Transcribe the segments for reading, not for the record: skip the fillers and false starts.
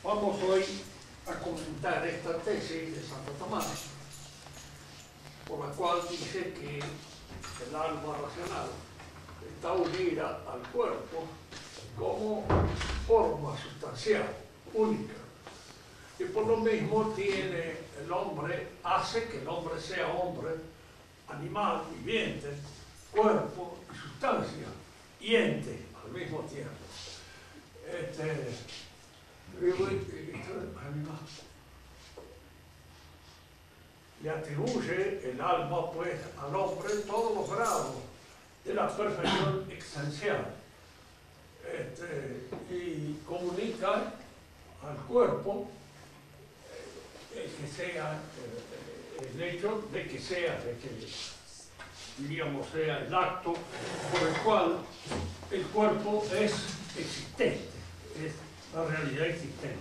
Vamos hoy a comentar esta tesis de Santo Tomás, por la cual dice que el alma racional está unida al cuerpo como forma sustancial, única, y por lo mismo tiene el hombre, hace que el hombre sea hombre, animal, viviente, cuerpo y sustancia, y ente al mismo tiempo. Le atribuye el alma pues al hombre todos los grados de la perfección existencial, y comunica al cuerpo el hecho de que diríamos sea el acto por el cual el cuerpo es existente, es la realidad existente.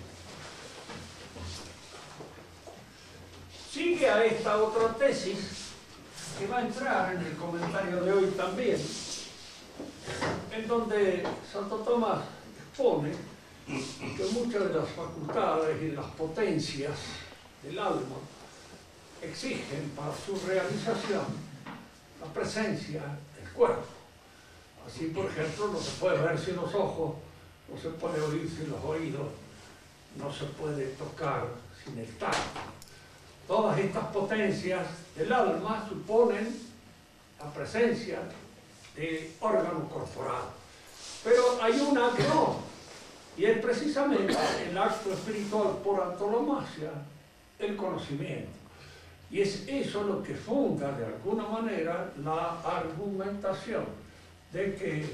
Sigue a esta otra tesis que va a entrar en el comentario de hoy también, en donde Santo Tomás expone que muchas de las facultades y las potencias del alma exigen para su realización la presencia del cuerpo. Así, por ejemplo, no se puede ver sin los ojos, no se puede oír sin los oídos, no se puede tocar sin el tacto. Todas estas potencias del alma suponen la presencia de órgano corporal. Pero hay una que no, y es precisamente el acto espiritual por antonomasia, el conocimiento. Y es eso lo que funda de alguna manera la argumentación de que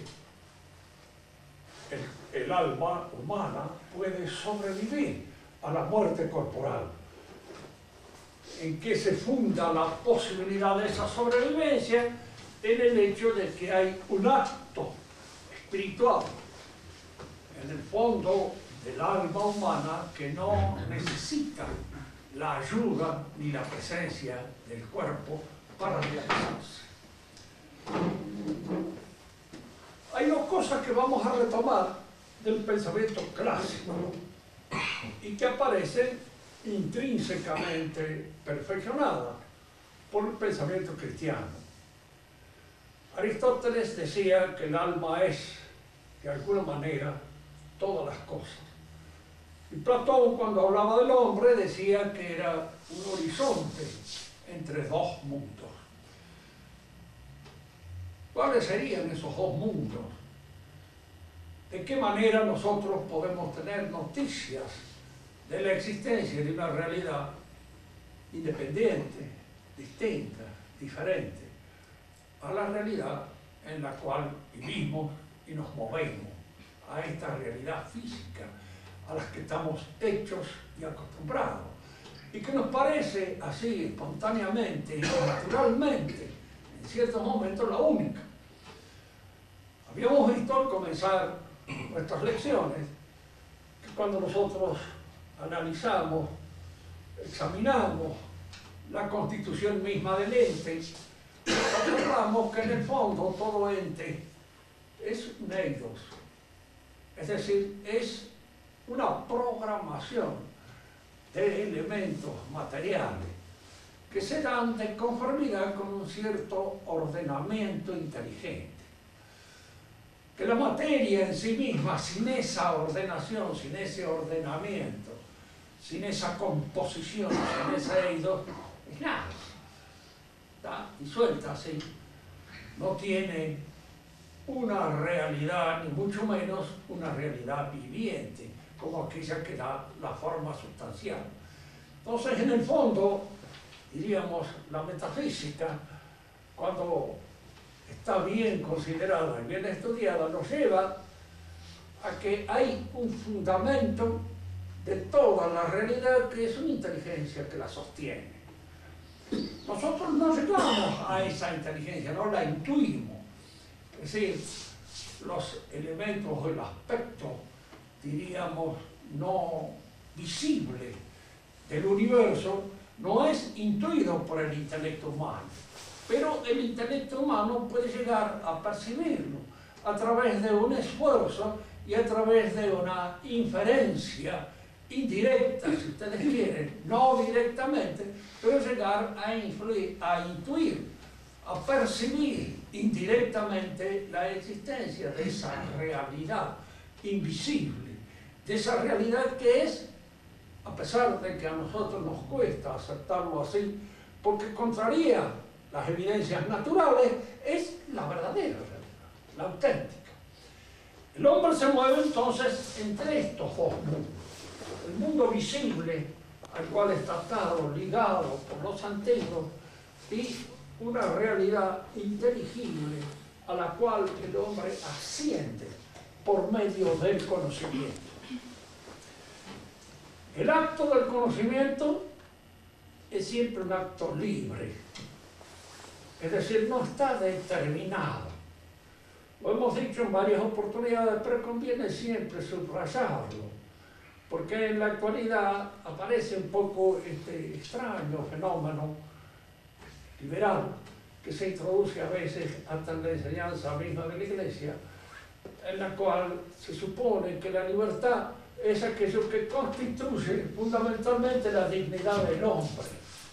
el alma humana puede sobrevivir a la muerte corporal. ¿En qué se funda la posibilidad de esa sobrevivencia? En el hecho de que hay un acto espiritual en el fondo del alma humana que no necesita la ayuda ni la presencia del cuerpo para realizarse. Hay dos cosas que vamos a retomar del pensamiento clásico y que aparecen intrínsecamente perfeccionadas por el pensamiento cristiano. Aristóteles decía que el alma es, de alguna manera, todas las cosas. Y Platón, cuando hablaba del hombre, decía que era un horizonte entre dos mundos. ¿Cuáles serían esos dos mundos? ¿De qué manera nosotros podemos tener noticias de la existencia de una realidad independiente, distinta, diferente a la realidad en la cual vivimos y nos movemos, a esta realidad física a las que estamos hechos y acostumbrados, y que nos parece así espontáneamente y naturalmente en ciertos momentos la única? Habíamos visto al comenzar nuestras lecciones que cuando nosotros analizamos, examinamos la constitución misma del ente, observamos que en el fondo todo ente es un eidos, es decir, es una programación de elementos materiales que se dan de conformidad con un cierto ordenamiento inteligente. Que la materia en sí misma, sin esa ordenación, sin ese ordenamiento, sin esa composición, sin ese eidos, es nada. Está disuelta así. No tiene una realidad, ni mucho menos una realidad viviente, como aquella que da la forma sustancial. Entonces, en el fondo, diríamos, la metafísica, cuando está bien considerada y bien estudiada, nos lleva a que hay un fundamento de toda la realidad que es una inteligencia que la sostiene. Nosotros no llegamos a esa inteligencia, no la intuimos. Es decir, los elementos o el aspecto, diríamos, no visible del universo no es intuido por el intelecto humano, pero el intelecto humano puede llegar a percibirlo a través de un esfuerzo y a través de una inferencia indirecta, si ustedes quieren, no directamente, pero llegar a influir, a intuir, a percibir indirectamente la existencia de esa realidad invisible, de esa realidad que es, a pesar de que a nosotros nos cuesta aceptarlo así, porque contraría las evidencias naturales, es la verdadera realidad, la auténtica. El hombre se mueve entonces entre estos dos mundos. El mundo visible, al cual está atado, ligado por los antiguos, y una realidad inteligible a la cual el hombre asciende por medio del conocimiento. El acto del conocimiento es siempre un acto libre, es decir, no está determinado. Lo hemos dicho en varias oportunidades, pero conviene siempre subrayarlo, porque en la actualidad aparece un poco este extraño fenómeno liberal que se introduce a veces hasta en la enseñanza misma de la Iglesia, en la cual se supone que la libertad es aquello que constituye fundamentalmente la dignidad del hombre.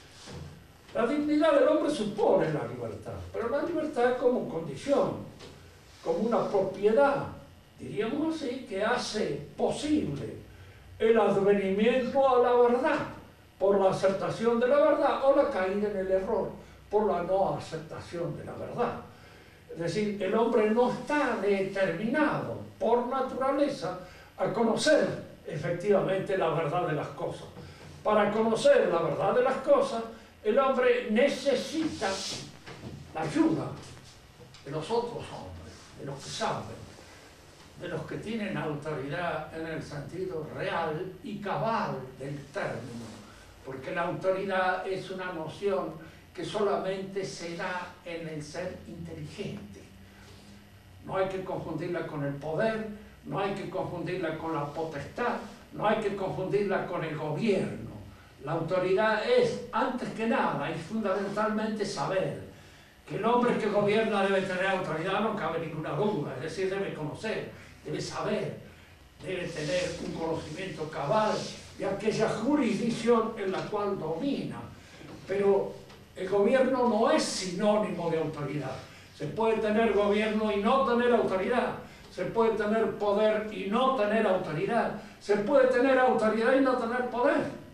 La dignidad del hombre supone la libertad, pero la libertad como condición, como una propiedad, diríamos así, que hace posible el advenimiento a la verdad por la aceptación de la verdad o la caída en el error por la no aceptación de la verdad. Es decir, el hombre no está determinado por naturaleza a conocer efectivamente la verdad de las cosas. Para conocer la verdad de las cosas, el hombre necesita la ayuda de los otros hombres, de los que saben, de los que tienen autoridad en el sentido real y cabal del término, porque la autoridad es una noción que solamente se da en el ser inteligente. No hay que confundirla con el poder, no hay que confundirla con la potestad, no hay que confundirla con el gobierno. La autoridad es, antes que nada, y fundamentalmente saber. Que el hombre que gobierna debe tener autoridad, no cabe ninguna duda, es decir, debe conocer, debe saber, debe tener un conocimiento cabal de aquella jurisdicción en la cual domina. Pero el gobierno no es sinónimo de autoridad. Se puede tener gobierno y no tener autoridad. Se puede tener poder y no tener autoridad. Se puede tener autoridad y no tener poder.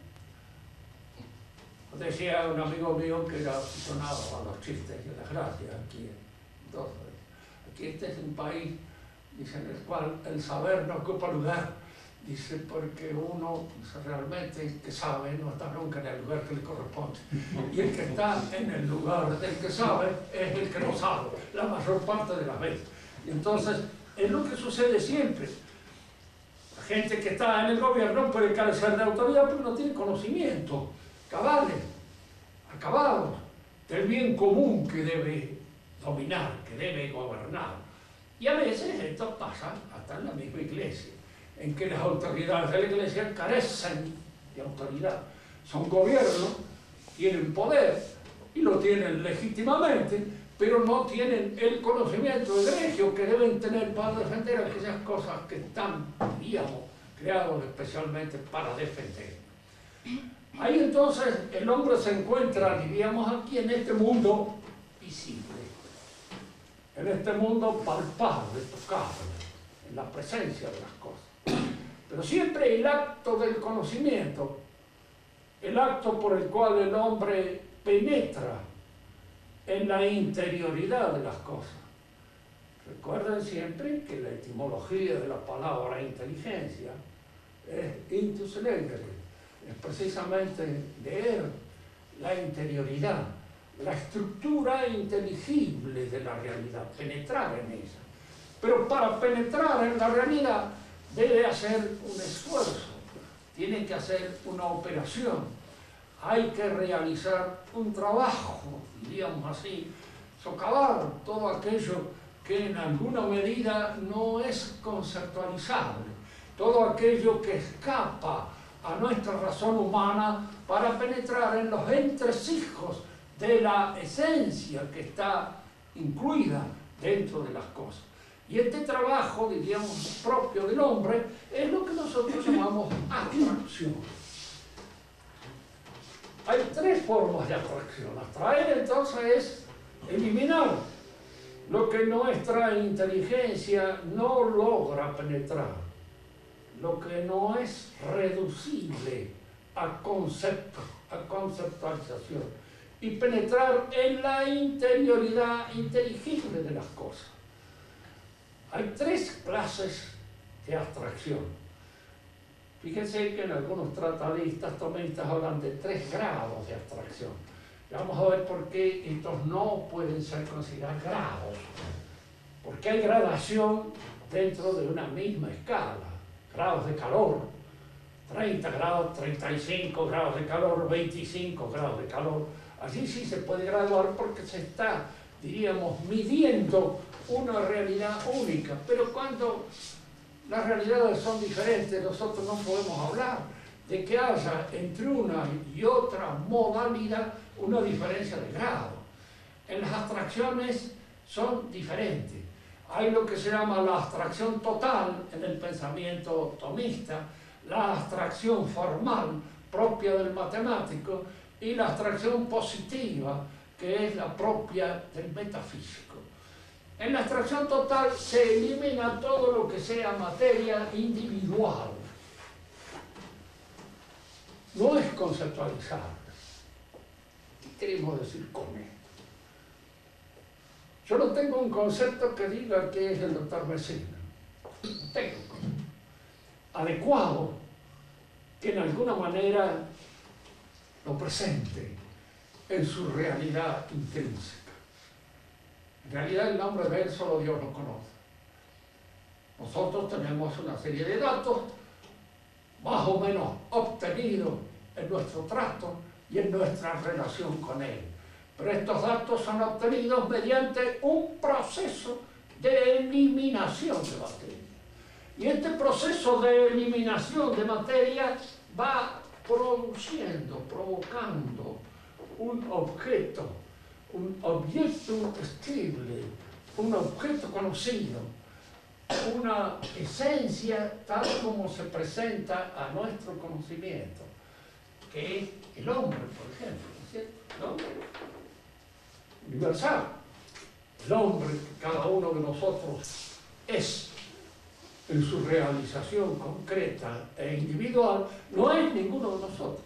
Decía un amigo mío que era aficionado a los chistes y a las gracias aquí. Entonces, aquí este es un país, dice, en el cual el saber no ocupa lugar. Dice, porque uno realmente que sabe no está nunca en el lugar que le corresponde. Y el que está en el lugar del que sabe es el que no sabe, la mayor parte de las veces. Y entonces, es lo que sucede siempre. La gente que está en el gobierno puede carecer de autoridad porque no tiene conocimiento cabales, acabados del bien común que debe dominar, que debe gobernar. Y a veces esto pasa hasta en la misma iglesia, en que las autoridades de la iglesia carecen de autoridad. Son gobiernos, tienen poder y lo tienen legítimamente, pero no tienen el conocimiento egregio que deben tener para defender aquellas cosas que están, digamos, creados especialmente para defender. Ahí entonces el hombre se encuentra, diríamos aquí, en este mundo visible, en este mundo palpable, tocable, en la presencia de las cosas. Pero siempre el acto del conocimiento, el acto por el cual el hombre penetra en la interioridad de las cosas. Recuerden siempre que la etimología de la palabra inteligencia es intus legere. Es precisamente leer la interioridad, la estructura inteligible de la realidad, penetrar en ella. Pero para penetrar en la realidad debe hacer un esfuerzo, tiene que hacer una operación, hay que realizar un trabajo, diríamos así, socavar todo aquello que en alguna medida no es conceptualizable, todo aquello que escapa a nuestra razón humana para penetrar en los entresijos de la esencia que está incluida dentro de las cosas. Y este trabajo, diríamos, propio del hombre, es lo que nosotros llamamos abstracción. Hay tres formas de abstracción. Abstraer, entonces, es eliminar lo que nuestra inteligencia no logra penetrar, lo que no es reducible a concepto, a conceptualización, y penetrar en la interioridad inteligible de las cosas. Hay tres clases de abstracción. Fíjense que en algunos tratadistas tomistas hablan de 3 grados de abstracción. Vamos a ver por qué estos no pueden ser considerados grados. Porque hay gradación dentro de una misma escala. Grados de calor, 30 grados, 35 grados de calor, 25 grados de calor. Así sí se puede graduar porque se está, diríamos, midiendo una realidad única. Pero cuando las realidades son diferentes, nosotros no podemos hablar de que haya entre una y otra modalidad una diferencia de grado. En las abstracciones son diferentes. Hay lo que se llama la abstracción total en el pensamiento tomista, la abstracción formal propia del matemático y la abstracción positiva, que es la propia del metafísico. En la abstracción total se elimina todo lo que sea materia individual. No es conceptualizable. ¿Qué queremos decir con esto? Yo no tengo un concepto que diga que es el doctor Messina. No tengo un concepto adecuado que en alguna manera lo presente en su realidad intrínseca. En realidad el nombre de él solo Dios lo conoce. Nosotros tenemos una serie de datos más o menos obtenidos en nuestro trato y en nuestra relación con él. Pero estos datos son obtenidos mediante un proceso de eliminación de materia. Y este proceso de eliminación de materia va produciendo, provocando un objeto estable, un objeto conocido, una esencia tal como se presenta a nuestro conocimiento, que es el hombre, por ejemplo, ¿no es cierto? El hombre universal, el hombre que cada uno de nosotros es en su realización concreta e individual, no es ninguno de nosotros.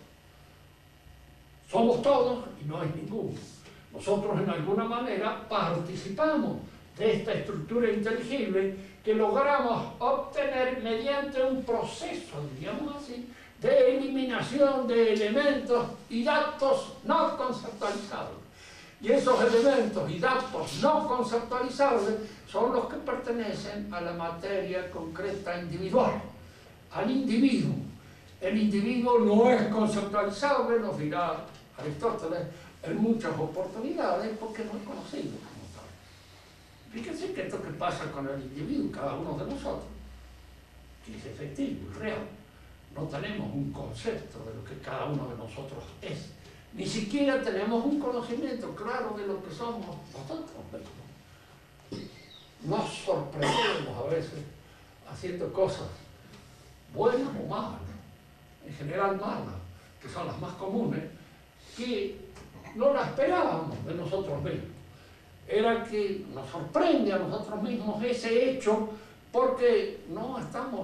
Somos todos y no es ninguno. Nosotros en alguna manera participamos de esta estructura inteligible que logramos obtener mediante un proceso, diríamos así, de eliminación de elementos y datos no conceptualizables. Y esos elementos y datos no conceptualizables son los que pertenecen a la materia concreta individual, al individuo. El individuo no es conceptualizable, nos dirá Aristóteles, en muchas oportunidades porque no es conocido como tal. Fíjense que esto que pasa con el individuo, cada uno de nosotros, que es efectivo y real, no tenemos un concepto de lo que cada uno de nosotros es. Ni siquiera tenemos un conocimiento claro de lo que somos nosotros mismos. Nos sorprendemos a veces haciendo cosas buenas o malas, en general malas, que son las más comunes, que no las esperábamos de nosotros mismos. Era que nos sorprende a nosotros mismos ese hecho porque no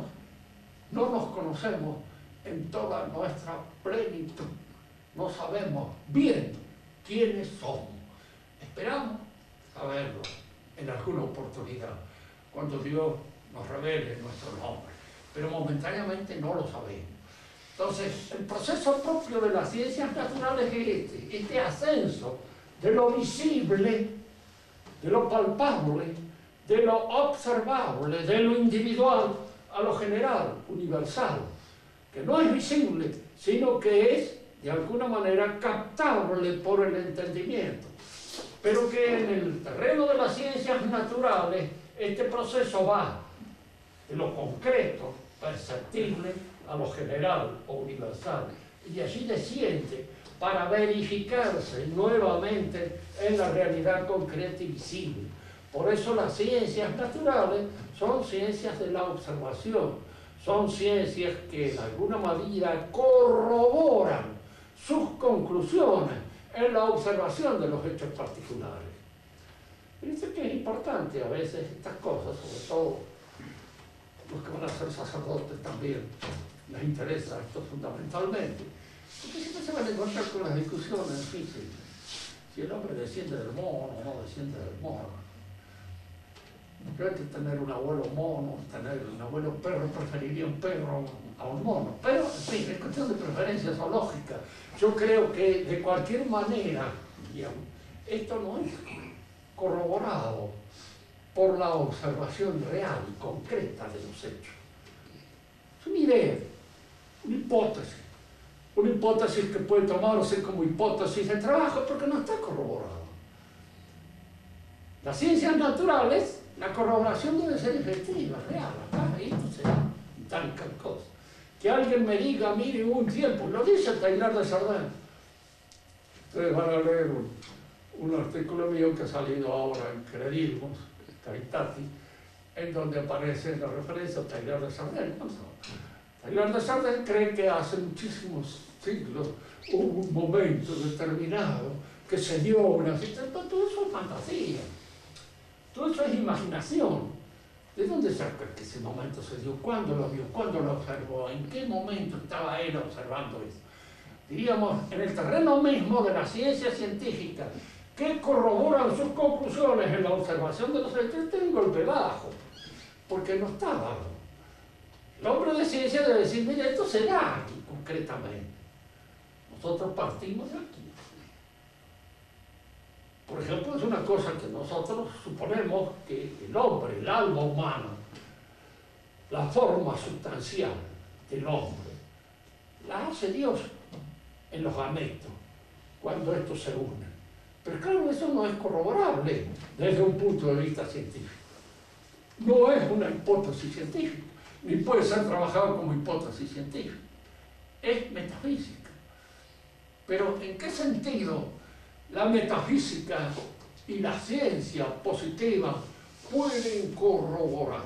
nos conocemos en toda nuestra plenitud. No sabemos bien quiénes somos. Esperamos saberlo en alguna oportunidad, cuando Dios nos revele nuestro nombre, pero momentáneamente no lo sabemos. Entonces, el proceso propio de las ciencias naturales es este ascenso de lo visible, de lo palpable, de lo observable, de lo individual a lo general, universal, que no es visible, sino que es de alguna manera captable por el entendimiento, pero que en el terreno de las ciencias naturales este proceso va de lo concreto, perceptible, a lo general o universal, y allí desciende para verificarse nuevamente en la realidad concreta y visible. Por eso las ciencias naturales son ciencias de la observación, son ciencias que en alguna medida corroboran sus conclusiones en la observación de los hechos particulares. Fíjense que es importante a veces estas cosas, sobre todo los que van a ser sacerdotes también, les interesa esto fundamentalmente, porque siempre se van a encontrar con las discusiones difíciles. Si el hombre desciende del mono o no desciende del mono. No hay que tener un abuelo mono, tener un abuelo perro, preferiría un perro a un mono. Pero, en fin, es cuestión de preferencia zoológica. Yo creo que de cualquier manera, digamos, esto no es corroborado por la observación real y concreta de los hechos. Es una idea, una hipótesis que puede tomarse como hipótesis de trabajo porque no está corroborado. Las ciencias naturales, la corroboración debe ser efectiva, real, acá, esto será tal cosa. Que alguien me diga, mire, hubo un tiempo, lo dice Taylor de Chardin. Ustedes van a leer un artículo mío que ha salido ahora en Credilmos, Caritati, en donde aparece la referencia a Taylor de Chardin. Taylor de Chardin cree que hace muchísimos siglos hubo un momento determinado que se dio una situación, todo eso es fantasía, todo eso es imaginación. ¿De dónde saca que ese momento se dio? ¿Cuándo lo vio? ¿Cuándo lo observó? ¿En qué momento estaba él observando eso? Diríamos, en el terreno mismo de la ciencia científica, que corroboran sus conclusiones en la observación de los hechos, tiene un golpe bajo, porque no está dado. El hombre de ciencia debe decir, mira, esto se da aquí concretamente. Nosotros partimos de aquí. Por ejemplo, es una cosa que nosotros suponemos que el hombre, el alma humana, la forma sustancial del hombre, la hace Dios en los gametos, cuando estos se unen. Pero claro, eso no es corroborable desde un punto de vista científico. No es una hipótesis científica, ni puede ser trabajado como hipótesis científica. Es metafísica. Pero ¿en qué sentido la metafísica y la ciencia positiva pueden corroborar?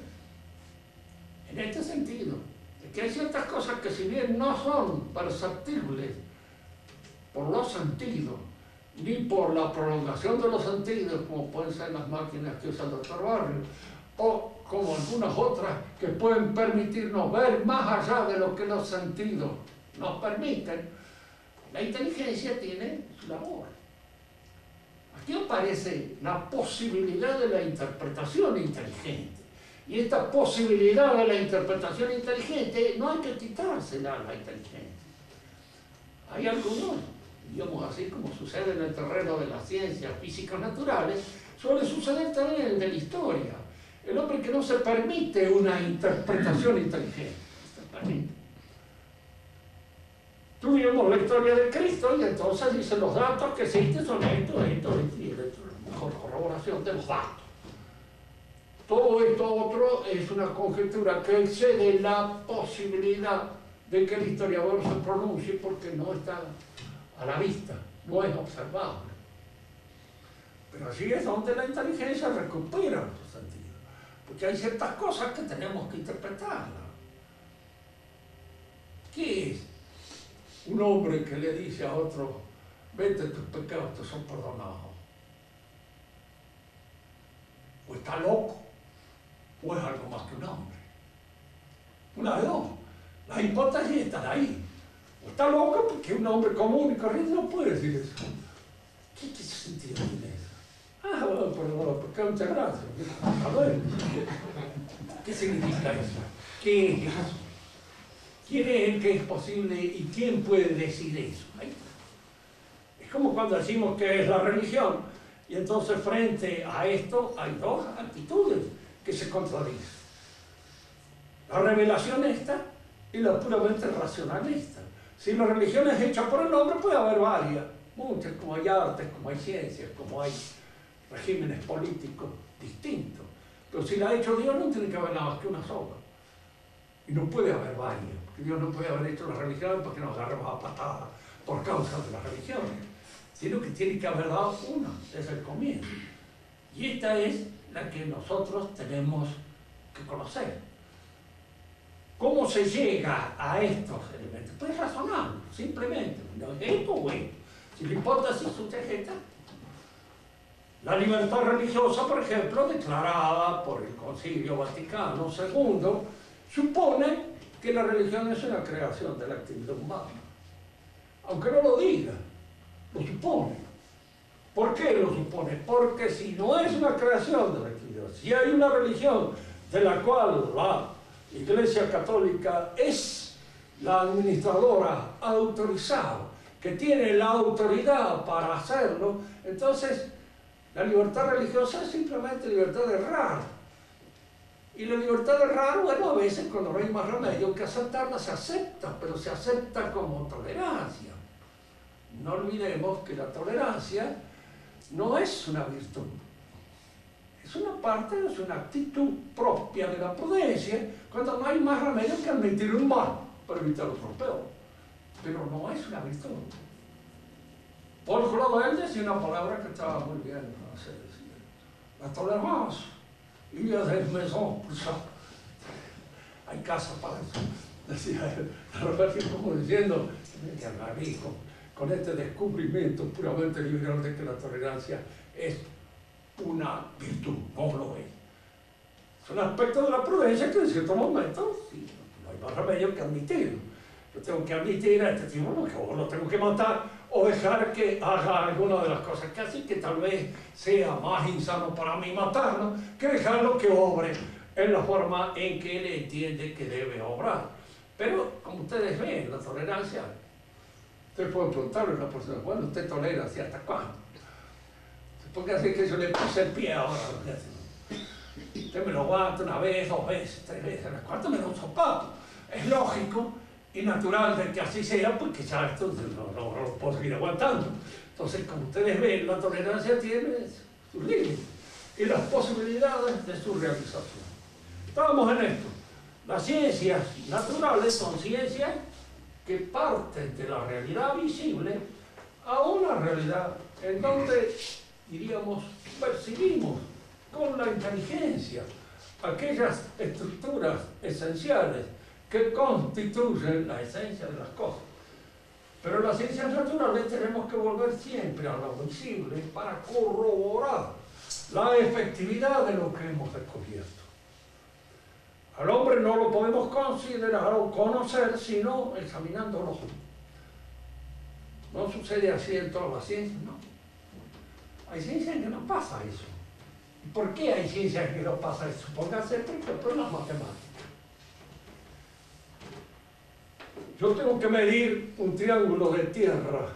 En este sentido, de que hay ciertas cosas que si bien no son perceptibles por los sentidos, ni por la prolongación de los sentidos, como pueden ser las máquinas que usa el doctor Barrio, o como algunas otras que pueden permitirnos ver más allá de lo que los sentidos nos permiten, la inteligencia tiene su labor. Aquí aparece la posibilidad de la interpretación inteligente. Y esta posibilidad de la interpretación inteligente no hay que quitársela a la inteligencia. Hay algunos, digamos así como sucede en el terreno de las ciencias físicas naturales, suele suceder también en el de la historia. El hombre que no se permite una interpretación inteligente. Se permite. Tuvimos la historia de Cristo y entonces dicen los datos que existen son esto, y esto, y esto, la mejor corroboración de los datos. Todo esto otro es una conjetura que excede la posibilidad de que el historiador se pronuncie porque no está a la vista, no es observable. Pero allí es donde la inteligencia recupera su sentido, porque hay ciertas cosas que tenemos que interpretarlas. ¿Qué es un hombre que le dice a otro, vete, tus pecados te son perdonados? O está loco, o es algo más que un hombre. Una de dos. La hipótesis está ahí. O está loco porque un hombre común y corriente no puede decir eso. ¿Qué sentido tiene eso? Ah, bueno, perdón, porque muchas gracias. A ver, ¿qué significa eso? ¿Qué es eso? ¿Quién es el que es posible y quién puede decir eso? Ahí está. Es como cuando decimos que es la religión y entonces frente a esto hay dos actitudes que se contradicen. La revelación esta y la puramente racionalista. Si la religión es hecha por el hombre puede haber varias, muchas, como hay artes, como hay ciencias, como hay regímenes políticos distintos. Pero si la ha hecho Dios no tiene que haber nada más que una sola. Y no puede haber varias. Dios no puede haber hecho la religión porque nos agarremos a patadas por causa de la religión, sino que tiene que haber dado una desde el comienzo. Y esta es la que nosotros tenemos que conocer. ¿Cómo se llega a estos elementos? Pues razonando, simplemente. ¿No es esto o esto? Si la hipótesis sujeta, la libertad religiosa, por ejemplo, declarada por el Concilio Vaticano II, supone que la religión es una creación de la actividad humana. Aunque no lo diga, lo supone. ¿Por qué lo supone? Porque si no es una creación de la actividad, si hay una religión de la cual la Iglesia Católica es la administradora autorizada, que tiene la autoridad para hacerlo, entonces la libertad religiosa es simplemente libertad de errar. Y la libertad de errar, bueno, a veces cuando no hay más remedio que aceptarla, se acepta, pero se acepta como tolerancia. No olvidemos que la tolerancia no es una virtud. Es una parte, es una actitud propia de la prudencia, cuando no hay más remedio que admitir un mal para evitar otro peor. Pero no es una virtud. Paul Claudel decía una palabra que estaba muy bien en francés, decía, la tolerancia, il y a des maisons pour ça. Hay casa para eso. Decía él, como diciendo, que Marí, con este descubrimiento puramente liberal de que la tolerancia es una virtud, no lo es. Es un aspecto de la prudencia que en ciertos momentos sí, no hay más remedio que admitirlo. Yo tengo que admitir a este tipo que o lo tengo que matar o dejar que haga alguna de las cosas que hace, que tal vez sea más insano para mí matarlo que dejarlo que obre en la forma en que él entiende que debe obrar. Pero, como ustedes ven, la tolerancia, ustedes pueden preguntarle a una persona, bueno, ¿usted tolera así hasta cuándo? Porque así que yo le puse el pie ahora. Usted me lo aguanta una vez, 2 veces, 3 veces, a la cuarta me da un zapato. Es lógico y natural de que así sea, porque ya esto no lo puedo seguir aguantando. Entonces, como ustedes ven, la tolerancia tiene sus límites y las posibilidades de su realización. Estábamos en esto. Las ciencias naturales son ciencias que parten de la realidad visible a una realidad en donde, diríamos, percibimos con la inteligencia aquellas estructuras esenciales que constituyen la esencia de las cosas. Pero las ciencias naturales tenemos que volver siempre a lo visible para corroborar la efectividad de lo que hemos descubierto. Al hombre no lo podemos considerar o conocer sino examinándolo. No sucede así en todas las ciencias, no. Hay ciencias en que no pasa eso. ¿Y por qué hay ciencias en que no pasa eso? Pónganse, por ejemplo, en las matemáticas. Yo tengo que medir un triángulo de tierra.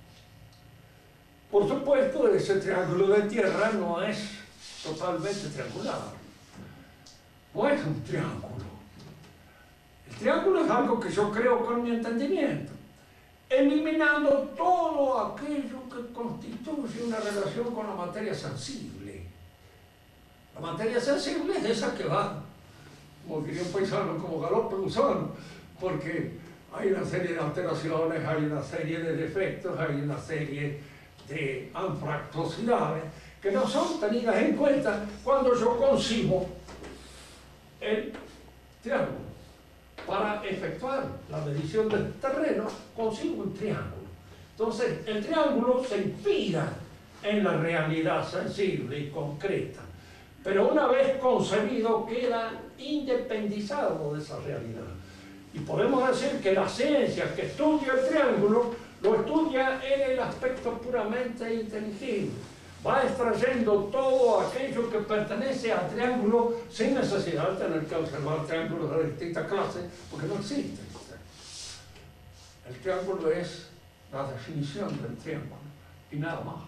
Por supuesto, ese triángulo de tierra no es totalmente triangular. No es un triángulo. El triángulo es algo que yo creo con mi entendimiento, eliminando todo aquello que constituye una relación con la materia sensible. La materia sensible es esa que va, como diría un paisano, como galope gusano, porque hay una serie de alteraciones, hay una serie de defectos, hay una serie de anfractuosidades que no son tenidas en cuenta cuando yo concibo el triángulo. Para efectuar la medición del terreno, consigo un triángulo. Entonces, el triángulo se inspira en la realidad sensible y concreta, pero una vez concebido queda independizado de esa realidad. Y podemos decir que la ciencia que estudia el triángulo lo estudia en el aspecto puramente inteligible. Va extrayendo todo aquello que pertenece al triángulo sin necesidad de tener que observar triángulos de distintas clases, porque no existen. El triángulo es la definición del triángulo y nada más.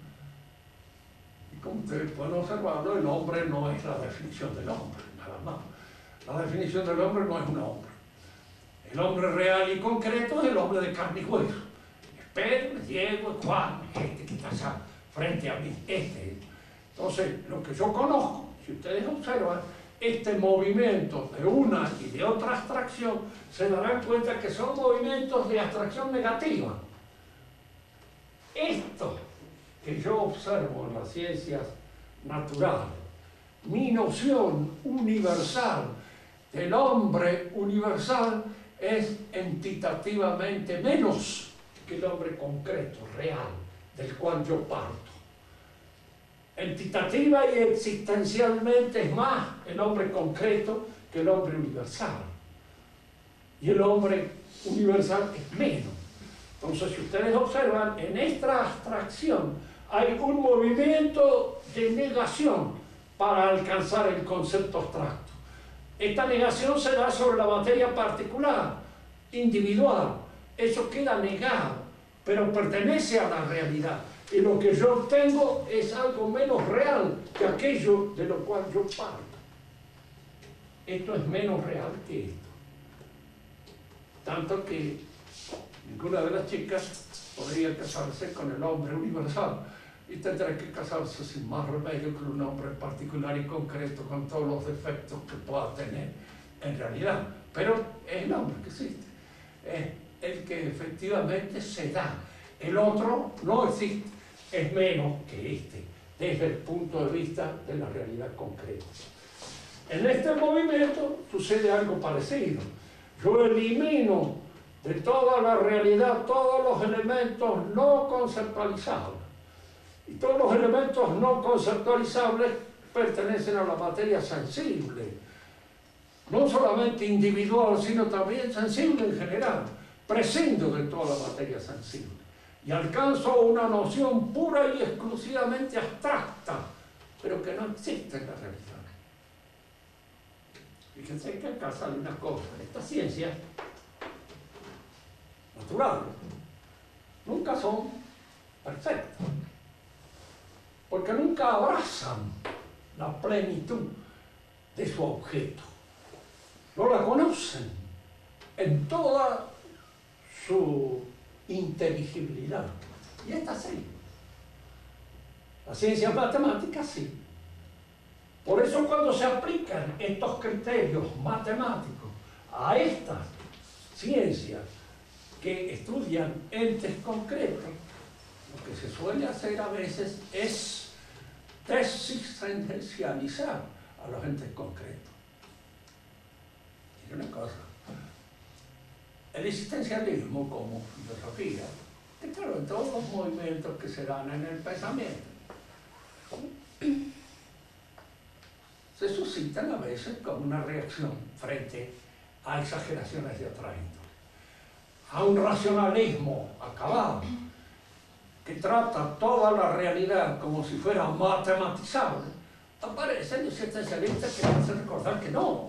Y como ustedes pueden observarlo, el hombre no es la definición del hombre, nada más. La definición del hombre no es un hombre. El hombre real y concreto es el hombre de carne y hueso. Es Pedro, es Diego, es Juan, este que está allá frente a mí, Entonces, lo que yo conozco, si ustedes observan, este movimiento de una y de otra abstracción, se darán cuenta que son movimientos de abstracción negativa. Esto que yo observo en las ciencias natural. Mi noción universal del hombre universal es entitativamente menos que el hombre concreto, real, del cual yo parto. Entitativa y existencialmente es más el hombre concreto que el hombre universal. Y el hombre universal es menos. Entonces, si ustedes observan, en esta abstracción hay un movimiento de negación para alcanzar el concepto abstracto. Esta negación se da sobre la materia particular, individual. Eso queda negado, pero pertenece a la realidad. Y lo que yo obtengo es algo menos real que aquello de lo cual yo parto. Esto es menos real que esto. Tanto que ninguna de las chicas podría casarse con el hombre universal y tendrá que casarse sin más remedio que un hombre particular y concreto con todos los defectos que pueda tener en realidad. Pero es el hombre que existe, es el que efectivamente se da. El otro no existe, es menos que este, desde el punto de vista de la realidad concreta. En este movimiento sucede algo parecido. Yo elimino de toda la realidad todos los elementos no conceptualizables. Y todos los elementos no conceptualizables pertenecen a la materia sensible. No solamente individual, sino también sensible en general. Prescindo de toda la materia sensible. Y alcanzo una noción pura y exclusivamente abstracta, pero que no existe en la realidad. Fíjense que acá sale una cosa. Estas ciencias naturales nunca son perfectas, porque nunca abrazan la plenitud de su objeto. No la conocen en toda su inteligibilidad. Y esta sí. Las ciencias matemáticas sí. Por eso cuando se aplican estos criterios matemáticos a estas ciencias que estudian entes concretos, lo que se suele hacer a veces es desistencializar a los entes concretos. Y una cosa, el existencialismo como filosofía, que claro, en todos los movimientos que se dan en el pensamiento, se suscitan a veces como una reacción frente a exageraciones de otra índole, a un racionalismo acabado, que trata toda la realidad como si fuera matematizable. Aparecen existencialistas que hacen recordar que no,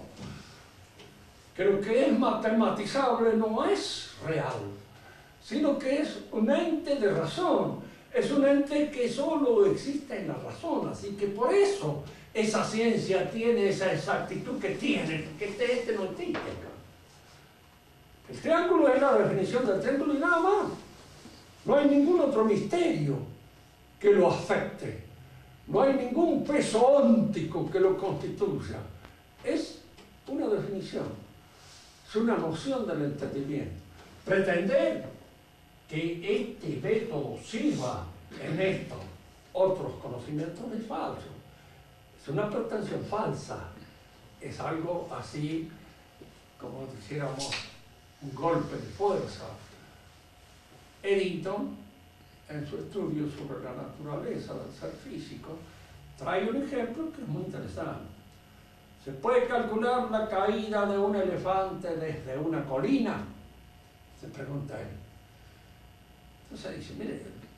que lo que es matematizable no es real, sino que es un ente de razón, es un ente que solo existe en la razón, así que por eso esa ciencia tiene esa exactitud que tiene, que este no existe acá. El triángulo es la definición del triángulo y nada más. No hay ningún otro misterio que lo afecte. No hay ningún peso óntico que lo constituya. Es una definición, es una noción del entendimiento. Pretender que este método sirva en estos otros conocimientos es falso. Es una pretensión falsa. Es algo así, como dijéramos, un golpe de fuerza. Eddington, en su estudio sobre la naturaleza del ser físico, trae un ejemplo que es muy interesante. ¿Se puede calcular la caída de un elefante desde una colina? Se pregunta él. Entonces dice, mire,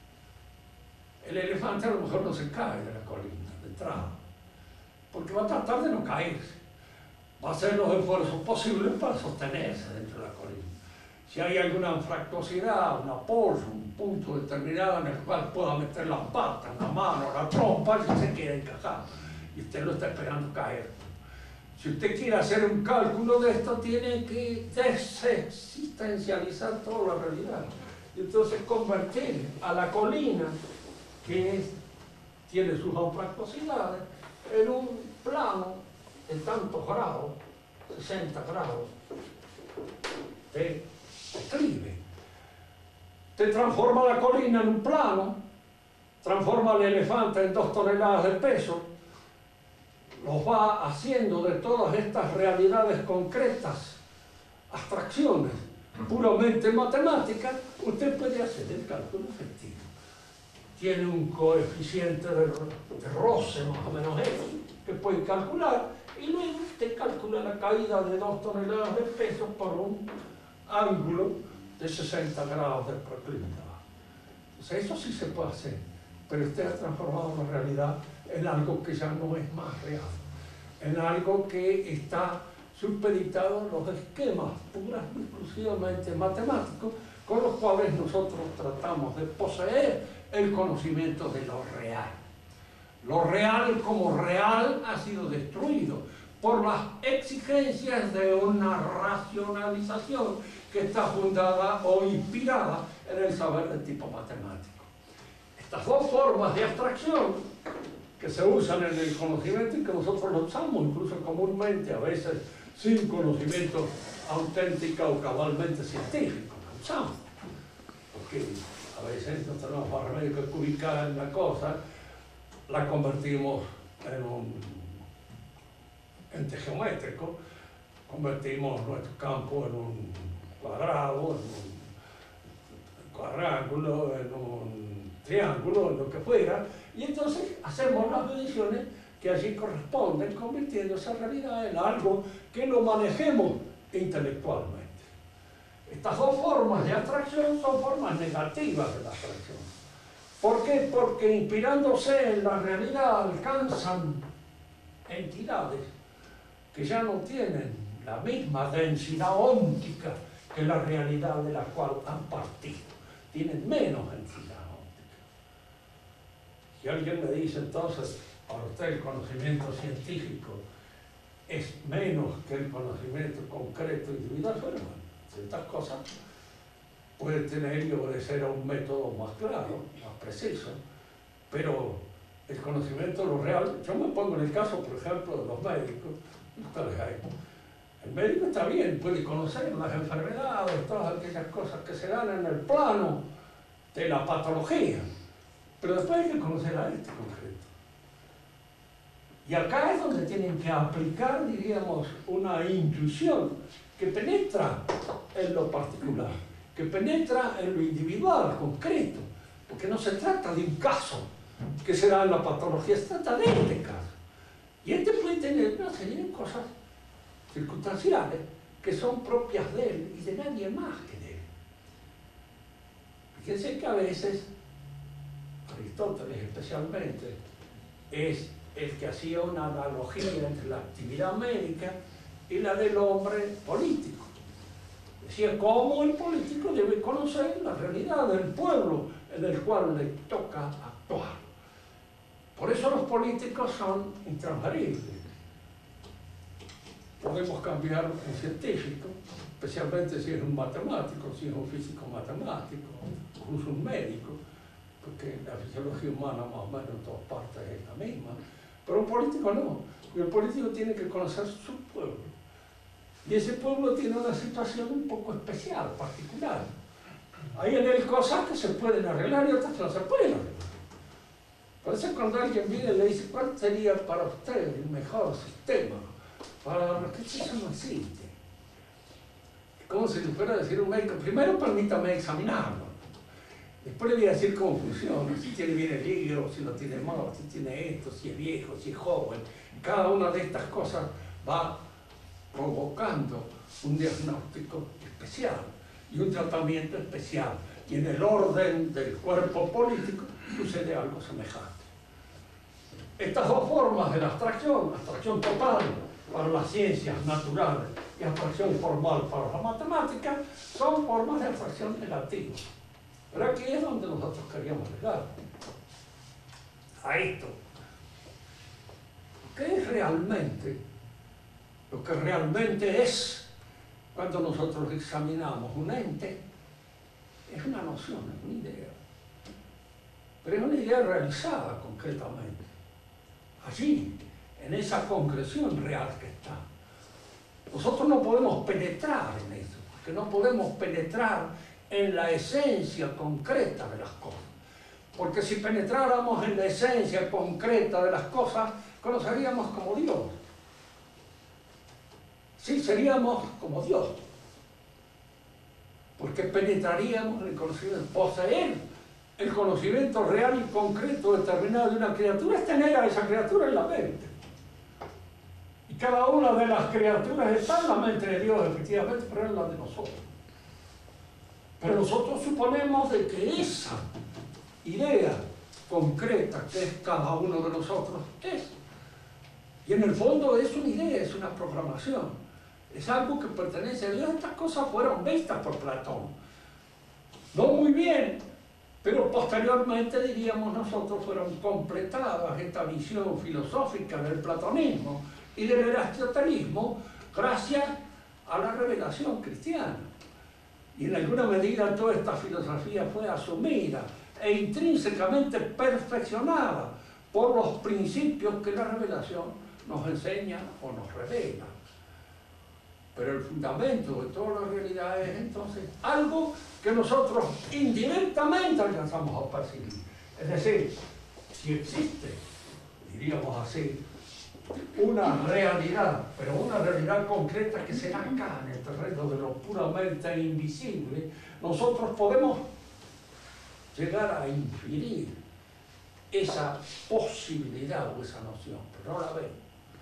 el elefante a lo mejor no se cae de la colina, de entrada, porque va a tratar de no caerse. Va a hacer los esfuerzos posibles para sostenerse dentro de la colina. Si hay alguna anfractuosidad, un apoyo, un punto determinado en el cual pueda meter las patas, la mano, la trompa, y se queda encajado. Y usted lo está esperando caer. Si usted quiere hacer un cálculo de esto, tiene que desexistencializar toda la realidad. Y entonces convertir a la colina, que tiene sus anfractuosidades, en un plano de tantos grados, 60 grados, de declive. Te transforma la colina en un plano transforma al elefante en 2 toneladas de peso, los va haciendo de todas estas realidades concretas, abstracciones puramente matemáticas, usted puede hacer el cálculo efectivo. Tiene un coeficiente de roce más o menos X que puede calcular, y luego usted calcula la caída de 2 toneladas de peso por un ángulo de 60 grados de proclividad. O sea, eso sí se puede hacer, pero usted ha transformado la realidad en algo que ya no es más real, en algo que está supeditado a los esquemas puras y exclusivamente matemáticos con los cuales nosotros tratamos de poseer el conocimiento de lo real. Lo real como real ha sido destruido por las exigencias de una racionalización que está fundada o inspirada en el saber de tipo matemático. Estas 2 formas de abstracción que se usan en el conocimiento y que nosotros lo usamos incluso comúnmente, a veces sin conocimiento auténtico o cabalmente científico, lo usamos, porque a veces no tenemos más remedio que ubicar en la cosa, la convertimos en un ente geométrico, convertimos nuestro campo en un cuadrado, en un cuadrángulo, en un triángulo, en lo que fuera, y entonces hacemos las mediciones que allí corresponden, convirtiendo esa realidad en algo que lo manejemos intelectualmente. Estas 2 formas de abstracción son formas negativas de la abstracción. ¿Por qué? Porque inspirándose en la realidad alcanzan entidades que ya no tienen la misma densidad óptica que la realidad de la cual han partido. Tienen menos densidad óptica. Si alguien me dice entonces, para usted el conocimiento científico es menos que el conocimiento concreto individual, bueno, ciertas cosas puede tener y obedecer a un método más claro, más preciso, pero el conocimiento de lo real, yo me pongo en el caso, por ejemplo, de los médicos, ustedes hay. El médico está bien, puede conocer las enfermedades, todas aquellas cosas que se dan en el plano de la patología, pero después hay que conocer a este concreto. Y acá es donde tienen que aplicar, diríamos, una intuición que penetra en lo particular, que penetra en lo individual, concreto, porque no se trata de un caso que se da en la patología, se trata de este caso. Y este puede tener una serie de cosas circunstanciales que son propias de él y de nadie más que de él. Fíjense que a veces, Aristóteles especialmente, es el que hacía una analogía entre la actividad médica y la del hombre político. Decía cómo el político debe conocer la realidad del pueblo en el cual le toca actuar. Por eso los políticos son intransferibles. Podemos cambiar un científico, especialmente si es un matemático, si es un físico matemático, incluso un médico, porque la fisiología humana más o menos en todas partes es la misma, pero un político no. Y el político tiene que conocer su pueblo. Y ese pueblo tiene una situación un poco especial, particular. Hay en él cosas que se pueden arreglar y otras que no se pueden arreglar. Por eso cuando alguien viene y le dice, ¿cuál sería para usted el mejor sistema? Para que eso no existe. Como si le fuera a decir un médico, primero permítame examinarlo. Después le voy a decir cómo funciona, si tiene bien el hígado, si lo tiene mal, si tiene esto, si es viejo, si es joven. Cada una de estas cosas va provocando un diagnóstico especial y un tratamiento especial. Y en el orden del cuerpo político sucede algo semejante. Estas 2 formas de la abstracción total para las ciencias naturales y abstracción formal para la matemática, son formas de abstracción negativa. Pero aquí es donde nosotros queríamos llegar a esto. ¿Qué es realmente? Lo que realmente es, cuando nosotros examinamos un ente, es una noción, es una idea. Pero es una idea realizada concretamente. Allí, en esa concreción real que está. Nosotros no podemos penetrar en eso, porque no podemos penetrar en la esencia concreta de las cosas. Porque si penetráramos en la esencia concreta de las cosas, conoceríamos como Dios. Sí, seríamos como Dios. Porque penetraríamos en el conocimiento. Poseer el conocimiento real y concreto determinado de una criatura es tener a esa criatura en la mente. Y cada una de las criaturas está en la mente de Dios, efectivamente, pero es la de nosotros. Pero nosotros suponemos de que esa idea concreta que es cada uno de nosotros es. Y en el fondo es una idea, es una programación. Es algo que pertenece a Dios. Estas cosas fueron vistas por Platón. No muy bien, pero posteriormente, diríamos nosotros, fueron completadas esta visión filosófica del platonismo y del aristotelismo gracias a la revelación cristiana. Y en alguna medida toda esta filosofía fue asumida e intrínsecamente perfeccionada por los principios que la revelación nos enseña o nos revela. Pero el fundamento de toda la realidad es entonces algo que nosotros indirectamente alcanzamos a percibir. Es decir, si existe, diríamos así, una realidad, pero una realidad concreta que se da acá en el terreno de lo puramente invisible, nosotros podemos llegar a inferir esa posibilidad o esa noción, pero no la vemos.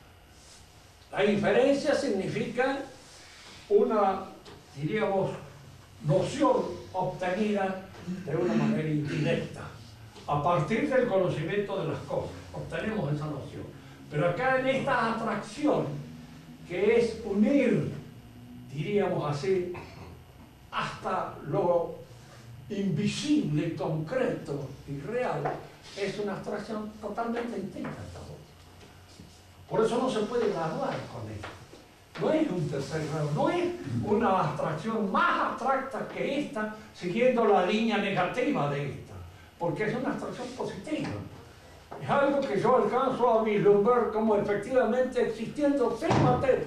La inferencia significa una, diríamos, noción obtenida de una manera indirecta, a partir del conocimiento de las cosas, obtenemos esa noción. Pero acá en esta atracción, que es unir, diríamos así, hasta lo invisible, concreto y real, es una abstracción totalmente distinta a esta otra. Por eso no se puede graduar con esto. No es un tercer grado, no es una abstracción más abstracta que esta, siguiendo la línea negativa de esta, porque es una abstracción positiva. Es algo que yo alcanzo a vislumbrar como efectivamente existiendo sin materia.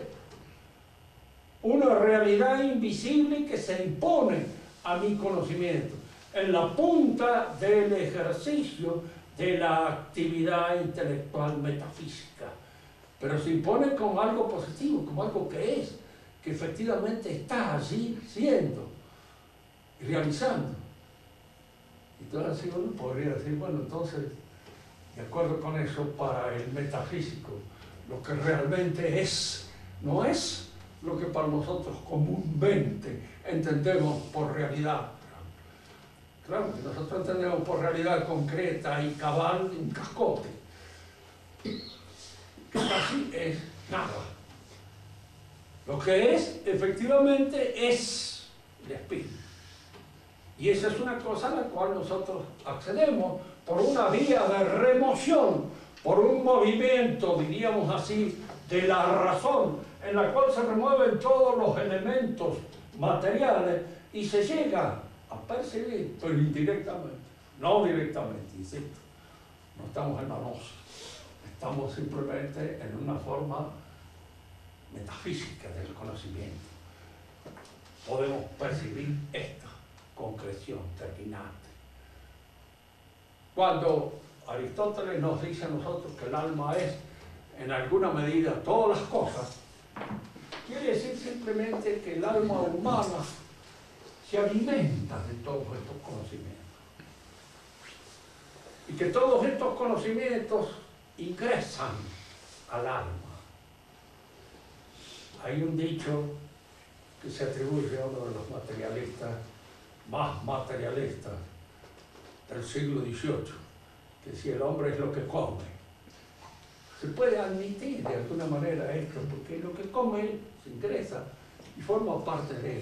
Una realidad invisible que se impone a mi conocimiento, en la punta del ejercicio de la actividad intelectual metafísica. Pero se impone como algo positivo, como algo que es, que efectivamente está allí siendo y realizando. Entonces uno podría decir, bueno, entonces, de acuerdo con eso, para el metafísico, lo que realmente es, no es lo que para nosotros comúnmente entendemos por realidad. Claro, que nosotros entendemos por realidad concreta y cabal un cascote. Que así es nada. Lo que es, efectivamente, es el espíritu. Y esa es una cosa a la cual nosotros accedemos por una vía de remoción, por un movimiento, diríamos así, de la razón, en la cual se remueven todos los elementos materiales y se llega a percibir, pero indirectamente, no directamente, insisto. No estamos en la noción. Estamos simplemente en una forma metafísica del conocimiento. Podemos percibir esta concreción terminante. Cuando Aristóteles nos dice a nosotros que el alma es, en alguna medida, todas las cosas, quiere decir simplemente que el alma humana se alimenta de todos estos conocimientos. Y que todos estos conocimientos ingresan al alma. Hay un dicho que se atribuye a uno de los materialistas más materialistas del siglo XVIII, que si el hombre es lo que come. Se puede admitir de alguna manera esto, porque lo que come se ingresa y forma parte de él.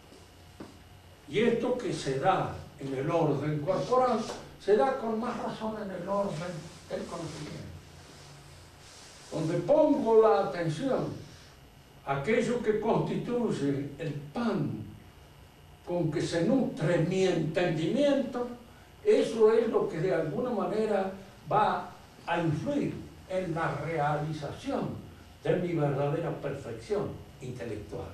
Y esto que se da en el orden corporal, se da con más razón en el orden del conocimiento. Donde pongo la atención, aquello que constituye el pan con que se nutre mi entendimiento, eso es lo que de alguna manera va a influir en la realización de mi verdadera perfección intelectual.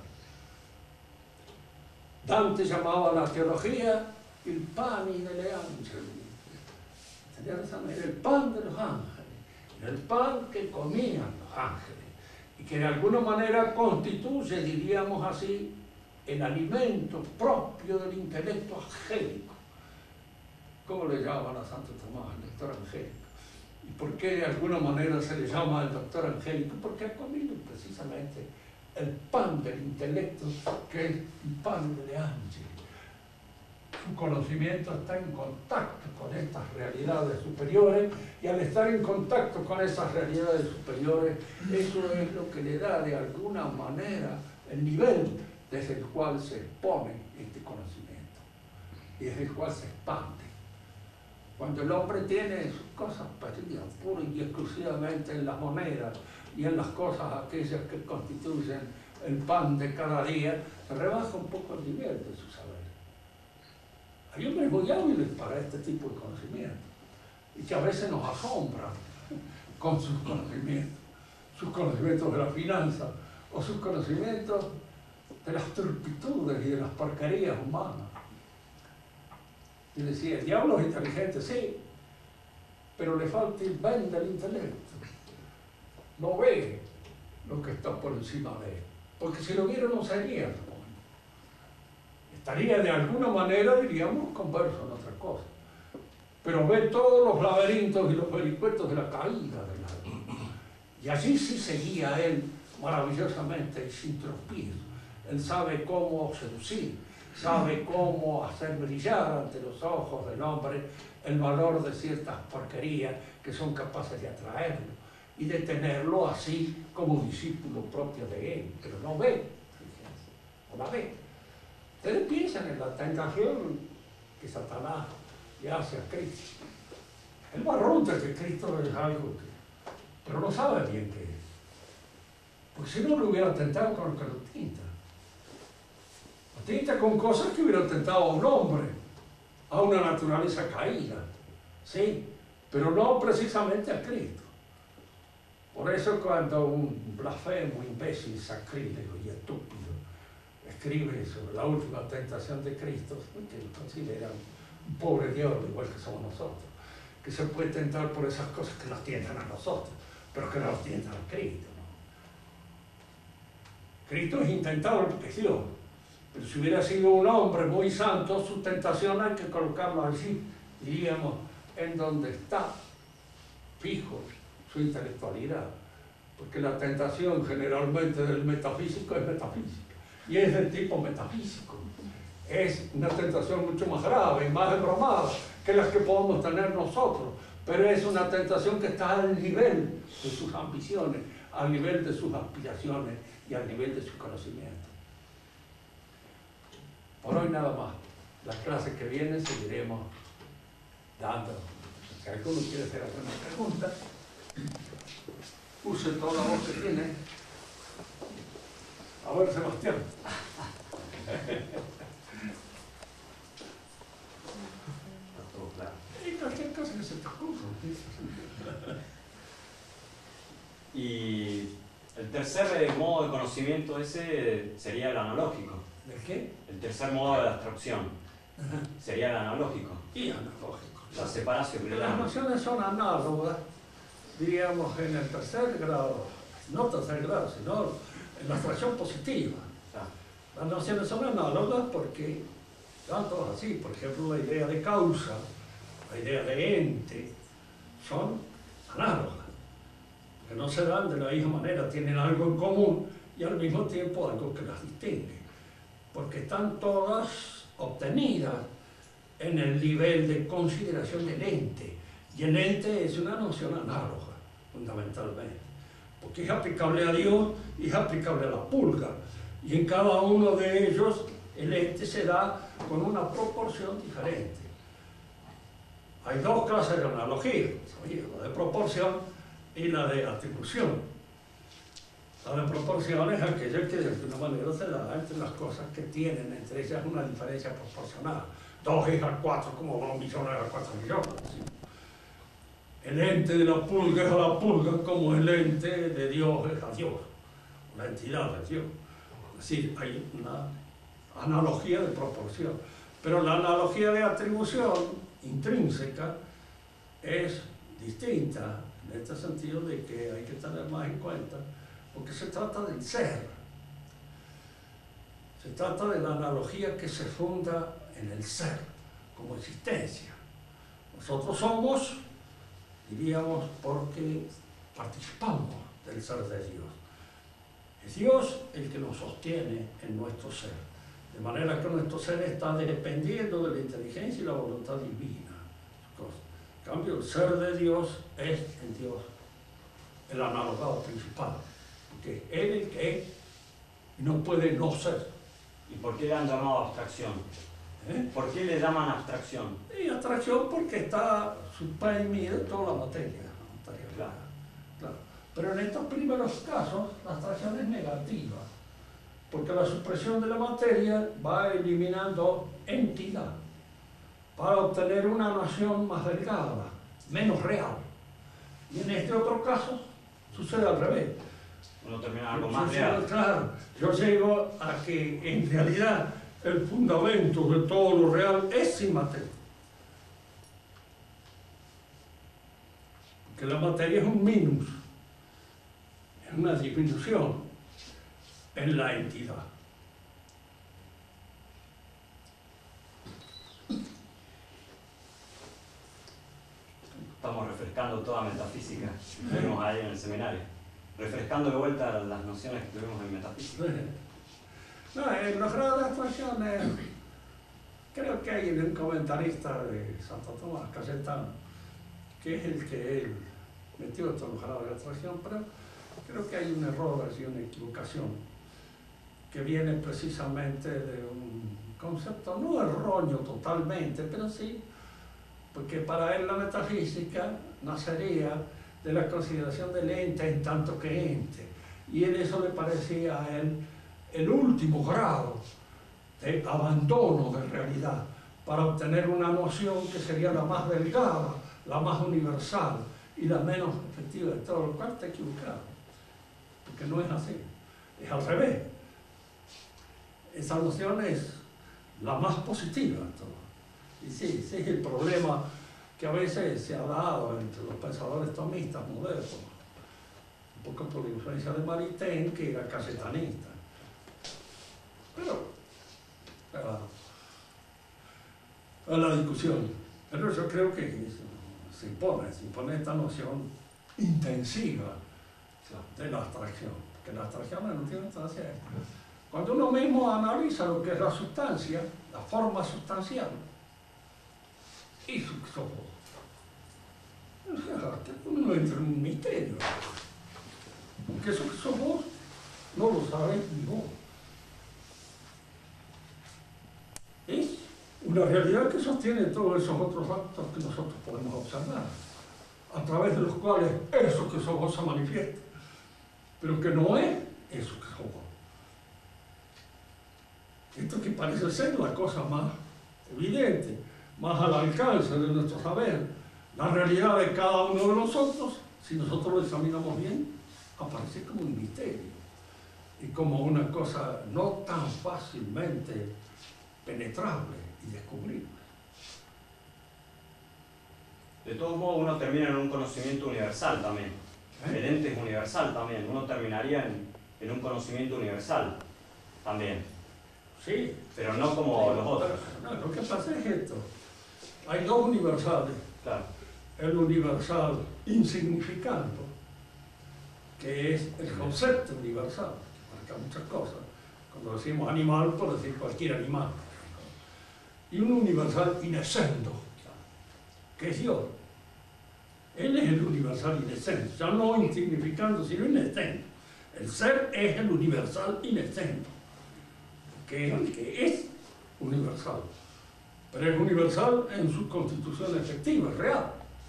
Dante llamaba a la teología il pani delle angeli, Tenía de esa manera el pan de los ángeles, el pan que comían los ángeles, y que de alguna manera constituye, diríamos así, el alimento propio del intelecto angélico. ¿Cómo le llaman a Santo Tomás, el doctor angélico? ¿Y por qué de alguna manera se le llama el doctor angélico? Porque ha comido precisamente el pan del intelecto, que es el pan de ángel. Su conocimiento está en contacto con estas realidades superiores, y al estar en contacto con esas realidades superiores, eso es lo que le da de alguna manera el nivel desde el cual se expone este conocimiento y desde el cual se expande. Cuando el hombre tiene sus cosas perdidas pura y exclusivamente en las monedas y en las cosas aquellas que constituyen el pan de cada día, se rebaja un poco el nivel de su saber. Hay hombres muy hábiles para este tipo de conocimiento y que a veces nos asombran con sus conocimientos de la finanza o sus conocimientos de las turpitudes y de las porquerías humanas. Y decía, el diablo es inteligente, sí, pero le falta el ven del intelecto. No ve lo que está por encima de él, porque si lo viera no sería. Estaría de alguna manera, diríamos, converso en otra cosa. Pero ve todos los laberintos y los vericuetos de la caída del alma. Y allí sí seguía él maravillosamente y sin tropiezo. Él sabe cómo seducir, sabe cómo hacer brillar ante los ojos del hombre el valor de ciertas porquerías que son capaces de atraerlo y de tenerlo así como discípulo propio de él. Pero no ve, fíjense, no la ve. Ustedes piensan en la tentación que Satanás le hace a Cristo. Él va a romper que Cristo es algo que, pero no sabe bien qué es. Porque si no, lo hubiera tentado con lo que lo tinta. Lo tinta con cosas que hubiera tentado a un hombre, a una naturaleza caída. Sí, pero no precisamente a Cristo. Por eso cuando un blasfemo, imbécil, sacrílego y estúpido escribe sobre la última tentación de Cristo, que lo considera un pobre diablo igual que somos nosotros, que se puede tentar por esas cosas que nos tientan a nosotros, pero que no nos tientan a Cristo, ¿no? Cristo es intentado porque es Dios, pero si hubiera sido un hombre muy santo, su tentación hay que colocarlo allí, diríamos, en donde está fijo su intelectualidad, porque la tentación generalmente del metafísico es metafísica, y es del tipo metafísico. Es una tentación mucho más grave, más embromada que las que podemos tener nosotros, pero es una tentación que está al nivel de sus ambiciones, al nivel de sus aspiraciones y al nivel de su conocimiento. Por hoy nada más. Las clases que vienen seguiremos dando. Si alguno quiere hacer alguna pregunta, use toda la voz que tiene. A ver, Sebastián. Y cualquier cosa que se te ocurra. Y el tercer modo de conocimiento ese sería el analógico. ¿De qué? El tercer modo de abstracción sería el analógico. Y analógico. La separación. Las nociones son análogas, diríamos, en el tercer grado, no tercer grado, sino en la abstracción positiva. Las nociones son análogas porque están todas así. Por ejemplo, la idea de causa, la idea de ente, son análogas, que no se dan de la misma manera, tienen algo en común y al mismo tiempo algo que las distingue, porque están todas obtenidas en el nivel de consideración del ente, y el ente es una noción análoga, fundamentalmente, porque es aplicable a Dios y es aplicable a la pulga, y en cada uno de ellos el ente se da con una proporción diferente. Hay dos clases de analogía, la de proporción y la de atribución. La de proporción es aquella que de alguna manera se da entre las cosas que tienen entre ellas una diferencia proporcional. 2 es a 4 como 2 millones a 4 millones. ¿Sí? El ente de la pulga es a la pulga como el ente de Dios es a Dios, la entidad de Dios. Es decir, hay una analogía de proporción, pero la analogía de atribución intrínseca es distinta en este sentido de que hay que tener más en cuenta, porque se trata del ser. Se trata de la analogía que se funda en el ser, como existencia. Nosotros somos, diríamos, porque participamos del ser de Dios. Es Dios el que nos sostiene en nuestro ser, de manera que nuestro ser está dependiendo de la inteligencia y la voluntad divina. En cambio, el ser de Dios es en Dios el analogado principal, porque Él es el que es y no puede no ser. ¿Y por qué le han llamado abstracción? ¿Por qué le llaman abstracción? Y abstracción porque está suprimida toda la materia. Claro. Claro. Pero en estos primeros casos, la abstracción es negativa, porque la supresión de la materia va eliminando entidad para obtener una noción más delgada, menos real. Y en este otro caso, sucede al revés. Uno termina algo más real. Claro, yo llego a que en realidad el fundamento de todo lo real es sin materia. Porque la materia es un minus, es una disminución en la entidad. Estamos refrescando toda metafísica que tuvimos ahí en el seminario. Refrescando de vuelta las nociones que tuvimos en metafísica. No, en los grados de abstracciones, creo que hay un comentarista de Santo Tomás, Cayetano, que es el que él metió estos los grados de abstracción, pero creo que hay un error, así una equivocación, que viene precisamente de un concepto no erróneo totalmente, pero sí, porque para él la metafísica nacería de la consideración del ente en tanto que ente, y en eso le parecía a él el último grado de abandono de realidad para obtener una noción que sería la más delgada, la más universal y la menos efectiva de todo, lo cual está equivocado, porque no es así, es al revés. Esa noción es la más positiva de todo. Y sí, ese es el problema que a veces se ha dado entre los pensadores tomistas modernos, un poco por la influencia de Maritain, que era cayetanista. Pero a la discusión. Pero yo creo que se impone esta noción intensiva de la abstracción, que la abstracción en última instancia es cuando uno mismo analiza lo que es la sustancia, la forma sustancial, y su soporte. O sea, uno entra en un misterio, porque eso que sos vos no lo sabés ni vos. Es una realidad que sostiene todos esos otros actos que nosotros podemos observar, a través de los cuales eso que sos vos se manifiesta, pero que no es eso que sos vos. Esto que parece ser la cosa más evidente, más al alcance de nuestro saber, la realidad de cada uno de nosotros, si nosotros lo examinamos bien, aparece como un misterio y como una cosa no tan fácilmente penetrable y descubrible. De todos modos, uno termina en un conocimiento universal también. El ente es universal también. Uno terminaría en un conocimiento universal también. Sí. Pero no como los otros. No, lo que pasa es esto. Hay dos universales. Claro. El universal insignificante, que es el concepto universal, que marca muchas cosas. Cuando decimos animal, por decir cualquier animal. Y un universal inescendo, que es Dios. Él es el universal inescente, ya no insignificante, sino inescente. El ser es el universal inescente, que es el que es universal. Pero es universal en su constitución efectiva, real.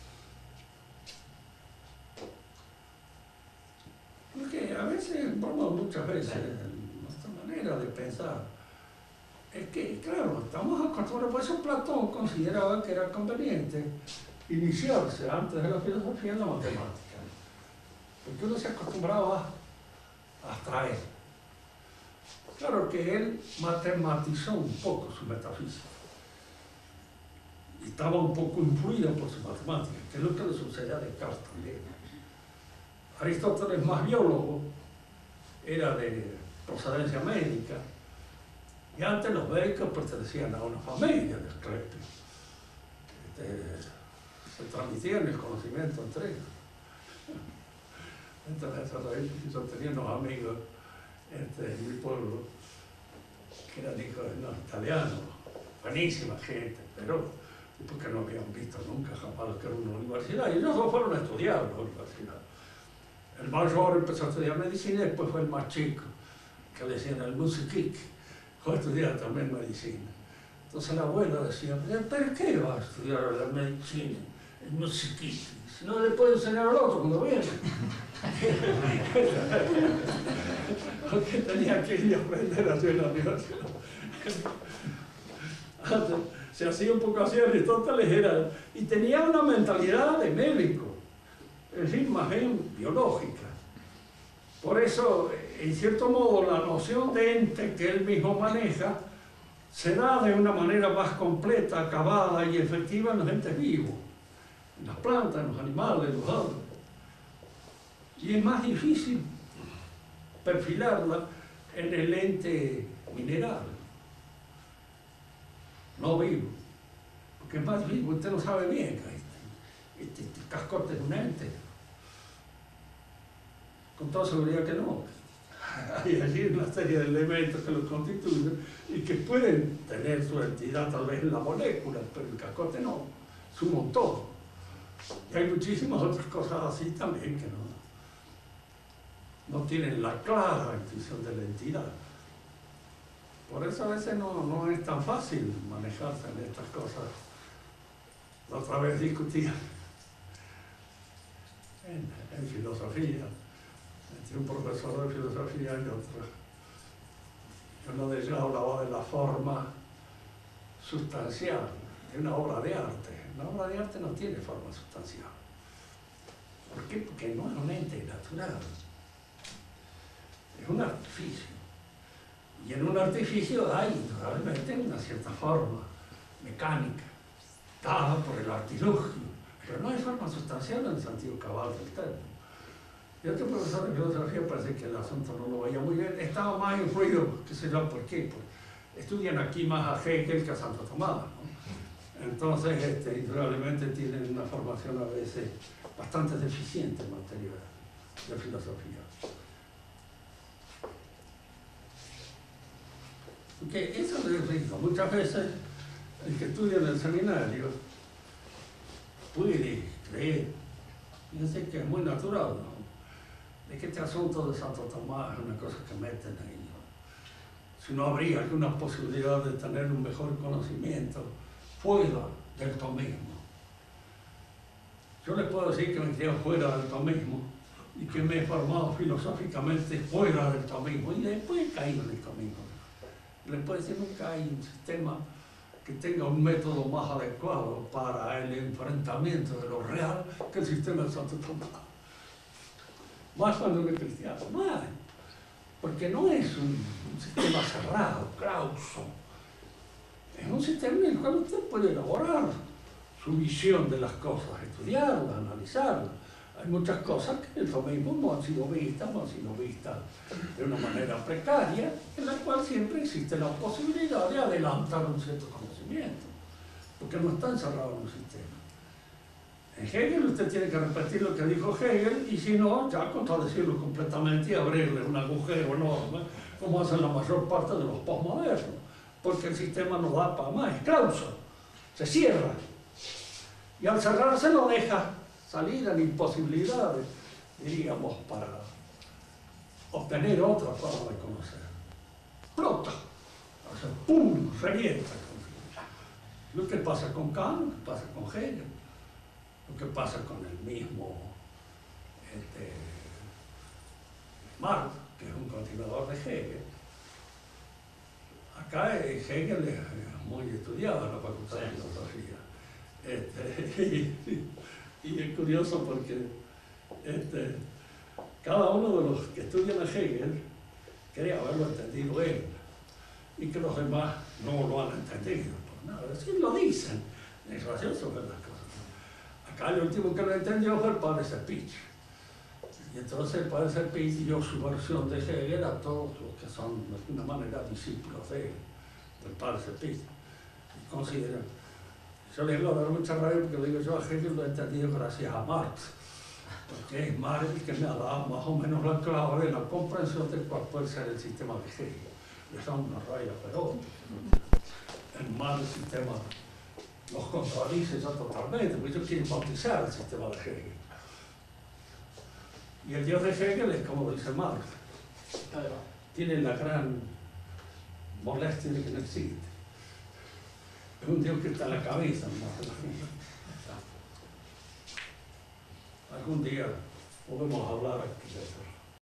Porque a veces, bueno, muchas veces, nuestra manera de pensar es que, claro, estamos acostumbrados, por eso Platón consideraba que era conveniente iniciarse antes de la filosofía en la matemática, porque uno se acostumbraba a abstraer. Claro que él matematizó un poco su metafísica, y estaba un poco influida por su matemática, que es lo que le sucede a Descartes también. Aristóteles, más biólogo, era de procedencia médica, y antes los médicos pertenecían a una familia de escépticos. Se transmitían el conocimiento entre ellos. Entonces, yo tenía unos amigos en mi pueblo que eran hijos de unos italianos, buenísima gente, pero porque no habían visto nunca jamás lo que era una universidad, y ellos dos fueron a estudiar la universidad. El mayor empezó a estudiar medicina y después fue el más chico, que le decían el musiquic, fue a estudiar también medicina. Entonces la abuela decía, ¿pero qué va a estudiar la medicina? El musiquic, si no le puede enseñar al otro cuando viene. Porque tenía que ir a aprender a hacer la universidad. Se hacía un poco así, Aristóteles era, y tenía una mentalidad de médico, es decir, más bien biológica. Por eso, en cierto modo, la noción de ente que él mismo maneja se da de una manera más completa, acabada y efectiva en los entes vivos, en las plantas, en los animales, en los árboles. Y es más difícil perfilarla en el ente mineral, no vivo, porque es más vivo, usted lo sabe bien, este cascote es un ente, con toda seguridad que no. Hay allí una serie de elementos que lo constituyen y que pueden tener su entidad tal vez en la molécula, pero el cascote no, es un montón. Y hay muchísimas otras cosas así también que no tienen la clara intuición de la entidad. Por eso a veces no es tan fácil manejarse en estas cosas. La otra vez discutía en filosofía, entre un profesor de filosofía y otro. Uno de ellos hablaba de la forma sustancial de una obra de arte. Una obra de arte no tiene forma sustancial. ¿Por qué? Porque no es un ente natural. Es un artificio. Y en un artificio hay realmente una cierta forma mecánica, dada por el artilugio, pero no hay forma sustancial en el sentido cabal del término. Y otro profesor de filosofía parece que el asunto no lo veía muy bien, estaba más influido, qué sé yo por qué, porque estudian aquí más a Hegel que a Santo Tomás, ¿no? Entonces, indudablemente tienen una formación a veces bastante deficiente en materia de filosofía. Porque eso es rico. Muchas veces el que estudia en el seminario puede creer, fíjense que es muy natural, ¿no? De que este asunto de Santo Tomás es una cosa que meten ahí, ¿no? Si no habría alguna posibilidad de tener un mejor conocimiento fuera del tomismo. Yo les puedo decir que me crié fuera del tomismo y que me he formado filosóficamente fuera del tomismo y después he caído en el tomismo. Les puedo decir, nunca hay un sistema que tenga un método más adecuado para el enfrentamiento de lo real que el sistema de Santo Tomás. Más cuando uno es cristiano, más. Porque no es un sistema cerrado, clauso. Es un sistema en el cual usted puede elaborar su visión de las cosas, estudiarlas, analizarlas. Hay muchas cosas que en el tomismo no han sido vistas de una manera precaria, en la cual siempre existe la posibilidad de adelantar un cierto conocimiento, porque no está encerrado en un sistema. En Hegel usted tiene que repetir lo que dijo Hegel, y si no, ya contradecirlo completamente y abrirle un agujero enorme, como hacen la mayor parte de los postmodernos, porque el sistema no da para más, es clauso, se cierra, y al cerrarse lo deja salir en imposibilidades, diríamos, para obtener otra forma de conocer. Explota, o sea, ¡pum!, revienta. Lo que pasa con Kant, lo que pasa con Hegel, lo que pasa con el mismo Marx, que es un continuador de Hegel. Acá Hegel es muy estudiado en la Facultad de Filosofía. Y es curioso porque cada uno de los que estudian a Hegel cree haberlo entendido él y que los demás no lo han entendido por nada. Sí lo dicen, Es gracioso ver las cosas. Acá el último que lo entendió fue el padre Cepich. Y entonces el padre Cepich dio su versión de Hegel a todos los que son de alguna manera discípulos del padre Cepich. Y consideran. Yo le digo, dar mucha rabia porque le digo, yo a Hegel lo he entendido gracias a Marx. Porque es Marx el que me ha dado más o menos la clave de la comprensión de cuál puede ser el sistema de Hegel. Les da una rabia feroz. El Marx el sistema los contradice ya totalmente, porque ellos quieren bautizar el sistema de Hegel. Y el Dios de Hegel es como dice Marx. Tiene la gran molestia de que no existe. Es un Dios que está en la cabeza, ¿no? Algún día podemos hablar aquí de eso.